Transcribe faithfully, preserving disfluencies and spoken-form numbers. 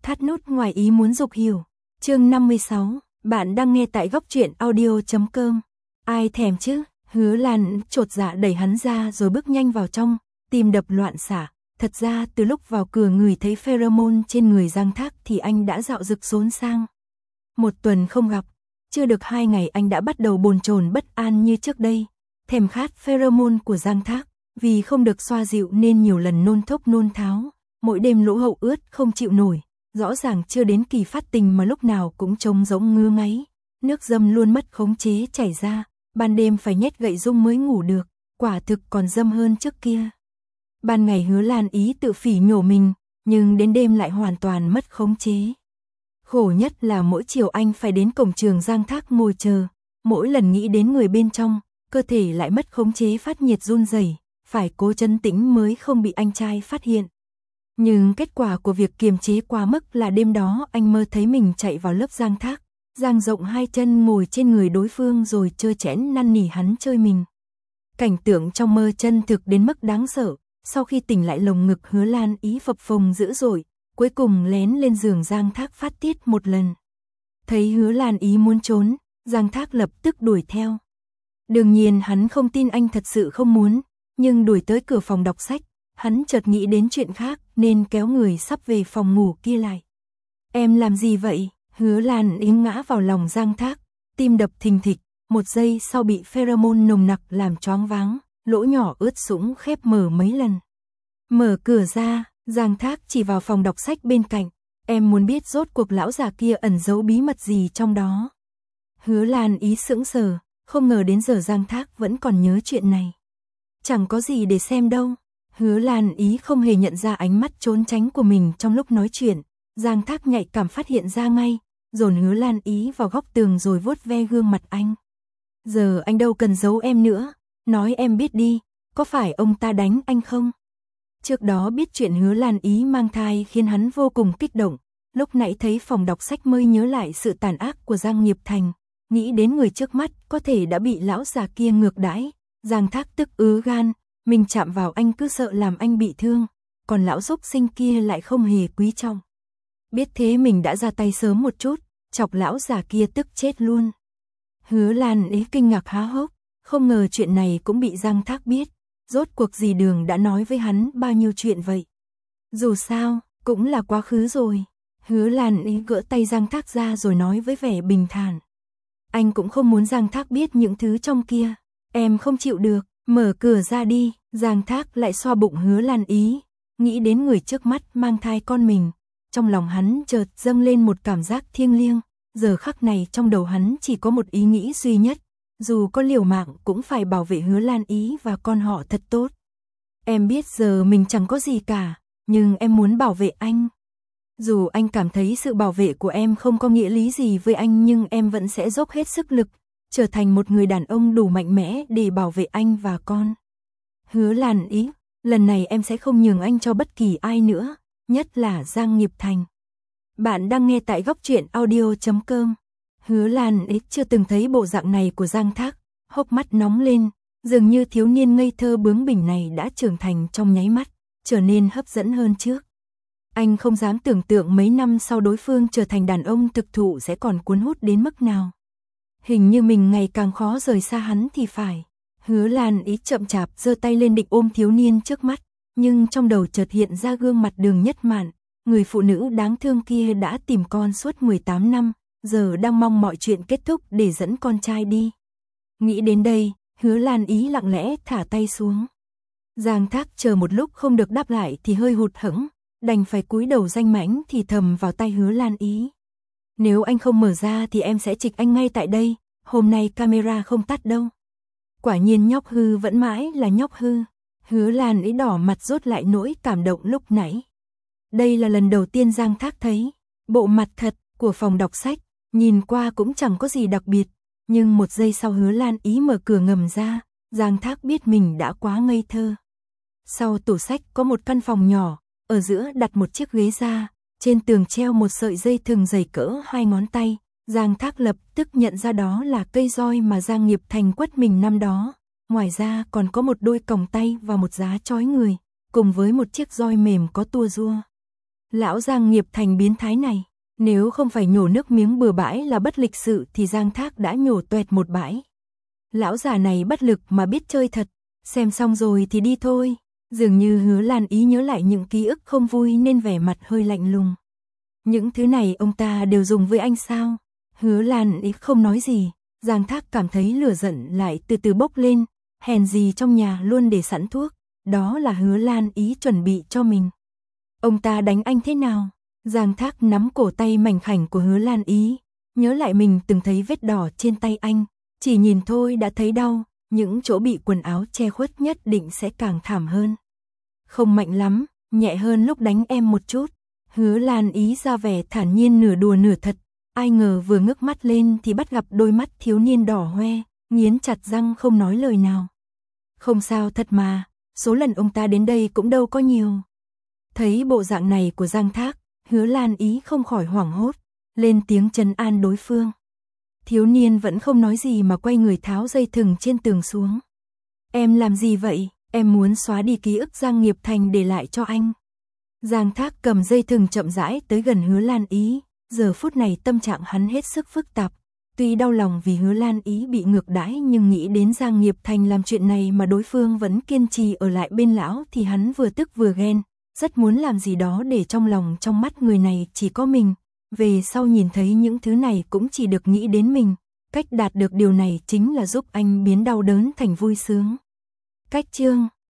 Thắt nút ngoài ý muốn dục hiểu. Chương năm mươi sáu, bạn đang nghe tại góc truyện audio chấm com. Ai thèm chứ? Hứa Lan chột dạ đẩy hắn ra rồi bước nhanh vào trong, tim đập loạn xạ. Thật ra từ lúc vào cửa ngửi thấy pheromone trên người Giang Thác thì anh đã dạo dực xốn sang. Một tuần không gặp, chưa được hai ngày anh đã bắt đầu bồn chồn bất an như trước đây. Thèm khát pheromone của Giang Thác, vì không được xoa dịu nên nhiều lần nôn thốc nôn tháo, mỗi đêm lỗ hậu ướt không chịu nổi. Rõ ràng chưa đến kỳ phát tình mà lúc nào cũng trông giống ngứa ngáy, nước dâm luôn mất khống chế chảy ra, ban đêm phải nhét gậy dung mới ngủ được, quả thực còn dâm hơn trước kia. Ban ngày Hứa Lan ý tự phỉ nhổ mình, nhưng đến đêm lại hoàn toàn mất khống chế. Khổ nhất là mỗi chiều anh phải đến cổng trường Giang Thác ngồi chờ, mỗi lần nghĩ đến người bên trong, cơ thể lại mất khống chế phát nhiệt run rẩy, phải cố trấn tĩnh mới không bị anh trai phát hiện. Nhưng kết quả của việc kiềm chế quá mức là đêm đó anh mơ thấy mình chạy vào lớp Giang Thác, dang rộng hai chân ngồi trên người đối phương rồi trơ trẽn năn nỉ hắn chơi mình. Cảnh tượng trong mơ chân thực đến mức đáng sợ, sau khi tỉnh lại lồng ngực Hứa Lan ý phập phồng dữ dội, cuối cùng lén lên giường Giang Thác phát tiết một lần. Thấy Hứa Lan ý muốn trốn, Giang Thác lập tức đuổi theo. Đương nhiên hắn không tin anh thật sự không muốn, nhưng đuổi tới cửa phòng đọc sách, hắn chợt nghĩ đến chuyện khác nên kéo người sắp về phòng ngủ kia lại. Em làm gì vậy? Hứa Lan ý ngã vào lòng Giang Thác, tim đập thình thịch, một giây sau bị pheromone nồng nặc làm choáng váng, lỗ nhỏ ướt sũng khép mở mấy lần. Mở cửa ra, Giang Thác chỉ vào phòng đọc sách bên cạnh, em muốn biết rốt cuộc lão già kia ẩn giấu bí mật gì trong đó. Hứa Lan ý sững sờ, không ngờ đến giờ Giang Thác vẫn còn nhớ chuyện này. Chẳng có gì để xem đâu. Hứa Lan ý không hề nhận ra ánh mắt trốn tránh của mình trong lúc nói chuyện, Giang Thác nhạy cảm phát hiện ra ngay, dồn Hứa Lan ý vào góc tường rồi vuốt ve gương mặt anh. Giờ anh đâu cần giấu em nữa, nói em biết đi, có phải ông ta đánh anh không? Trước đó biết chuyện Hứa Lan ý mang thai khiến hắn vô cùng kích động, lúc nãy thấy phòng đọc sách mới nhớ lại sự tàn ác của Giang Nghiệp Thành, nghĩ đến người trước mắt có thể đã bị lão già kia ngược đãi, Giang Thác tức ứ gan. Mình chạm vào anh cứ sợ làm anh bị thương, còn lão xúc sinh kia lại không hề quý trọng. Biết thế mình đã ra tay sớm một chút, chọc lão già kia tức chết luôn. Hứa Lan ý kinh ngạc há hốc, không ngờ chuyện này cũng bị Giang Thác biết, rốt cuộc dì Đường đã nói với hắn bao nhiêu chuyện vậy. Dù sao, cũng là quá khứ rồi. Hứa Lan ý gỡ tay Giang Thác ra rồi nói với vẻ bình thản. Anh cũng không muốn Giang Thác biết những thứ trong kia, em không chịu được. Mở cửa ra đi, Giang Thác lại xoa bụng Hứa Lan ý, nghĩ đến người trước mắt mang thai con mình, trong lòng hắn chợt dâng lên một cảm giác thiêng liêng, giờ khắc này trong đầu hắn chỉ có một ý nghĩ duy nhất, dù có liều mạng cũng phải bảo vệ Hứa Lan ý và con họ thật tốt. Em biết giờ mình chẳng có gì cả, nhưng em muốn bảo vệ anh. Dù anh cảm thấy sự bảo vệ của em không có nghĩa lý gì với anh nhưng em vẫn sẽ dốc hết sức lực, trở thành một người đàn ông đủ mạnh mẽ để bảo vệ anh và con. Hứa Lan ý, lần này em sẽ không nhường anh cho bất kỳ ai nữa, nhất là Giang Nghiệp Thành. Bạn đang nghe tại góc truyện audio chấm com. Hứa Lan ý chưa từng thấy bộ dạng này của Giang Thác, hốc mắt nóng lên, dường như thiếu niên ngây thơ bướng bỉnh này đã trưởng thành trong nháy mắt, trở nên hấp dẫn hơn trước. Anh không dám tưởng tượng mấy năm sau đối phương trở thành đàn ông thực thụ sẽ còn cuốn hút đến mức nào. Hình như mình ngày càng khó rời xa hắn thì phải. Hứa Lan ý chậm chạp giơ tay lên định ôm thiếu niên trước mắt, nhưng trong đầu chợt hiện ra gương mặt Đường Nhất Mạn, người phụ nữ đáng thương kia đã tìm con suốt mười tám năm, giờ đang mong mọi chuyện kết thúc để dẫn con trai đi. Nghĩ đến đây, Hứa Lan ý lặng lẽ thả tay xuống. Giang Thác chờ một lúc không được đáp lại thì hơi hụt hẫng, đành phải cúi đầu danh mãnh thì thầm vào tai Hứa Lan ý. Nếu anh không mở ra thì em sẽ trịch anh ngay tại đây, hôm nay camera không tắt đâu. Quả nhiên nhóc hư vẫn mãi là nhóc hư. Hứa Lan ý đỏ mặt rốt lại nỗi cảm động lúc nãy. Đây là lần đầu tiên Giang Thác thấy bộ mặt thật của phòng đọc sách, nhìn qua cũng chẳng có gì đặc biệt, nhưng một giây sau Hứa Lan ý mở cửa ngầm ra, Giang Thác biết mình đã quá ngây thơ. Sau tủ sách có một căn phòng nhỏ, ở giữa đặt một chiếc ghế ra, trên tường treo một sợi dây thừng dày cỡ hai ngón tay, Giang Thác lập tức nhận ra đó là cây roi mà Giang Nghiệp Thành quất mình năm đó, ngoài ra còn có một đôi còng tay và một giá trói người, cùng với một chiếc roi mềm có tua rua. Lão Giang Nghiệp Thành biến thái này, nếu không phải nhổ nước miếng bừa bãi là bất lịch sự thì Giang Thác đã nhổ tuẹt một bãi. Lão già này bất lực mà biết chơi thật, xem xong rồi thì đi thôi. Dường như Hứa Lan Ý nhớ lại những ký ức không vui nên vẻ mặt hơi lạnh lùng. Những thứ này ông ta đều dùng với anh sao? Hứa Lan Ý không nói gì, Giang Thác cảm thấy lửa giận lại từ từ bốc lên, hèn gì trong nhà luôn để sẵn thuốc, đó là Hứa Lan Ý chuẩn bị cho mình. Ông ta đánh anh thế nào? Giang Thác nắm cổ tay mảnh khảnh của Hứa Lan Ý, nhớ lại mình từng thấy vết đỏ trên tay anh, chỉ nhìn thôi đã thấy đau, những chỗ bị quần áo che khuất nhất định sẽ càng thảm hơn. Không mạnh lắm, nhẹ hơn lúc đánh em một chút. Hứa Lan Ý ra vẻ thản nhiên nửa đùa nửa thật, ai ngờ vừa ngước mắt lên thì bắt gặp đôi mắt thiếu niên đỏ hoe, nghiến chặt răng không nói lời nào. Không sao thật mà, số lần ông ta đến đây cũng đâu có nhiều. Thấy bộ dạng này của Giang Thác, Hứa Lan Ý không khỏi hoảng hốt, lên tiếng trấn an đối phương. Thiếu niên vẫn không nói gì mà quay người tháo dây thừng trên tường xuống. Em làm gì vậy? Em muốn xóa đi ký ức Giang Nghiệp Thành để lại cho anh. Giang Thác cầm dây thừng chậm rãi tới gần Hứa Lan Ý, giờ phút này tâm trạng hắn hết sức phức tạp. Tuy đau lòng vì Hứa Lan Ý bị ngược đãi nhưng nghĩ đến Giang Nghiệp Thành làm chuyện này mà đối phương vẫn kiên trì ở lại bên lão thì hắn vừa tức vừa ghen, rất muốn làm gì đó để trong lòng trong mắt người này chỉ có mình. Về sau nhìn thấy những thứ này cũng chỉ được nghĩ đến mình, cách đạt được điều này chính là giúp anh biến đau đớn thành vui sướng. Cách chương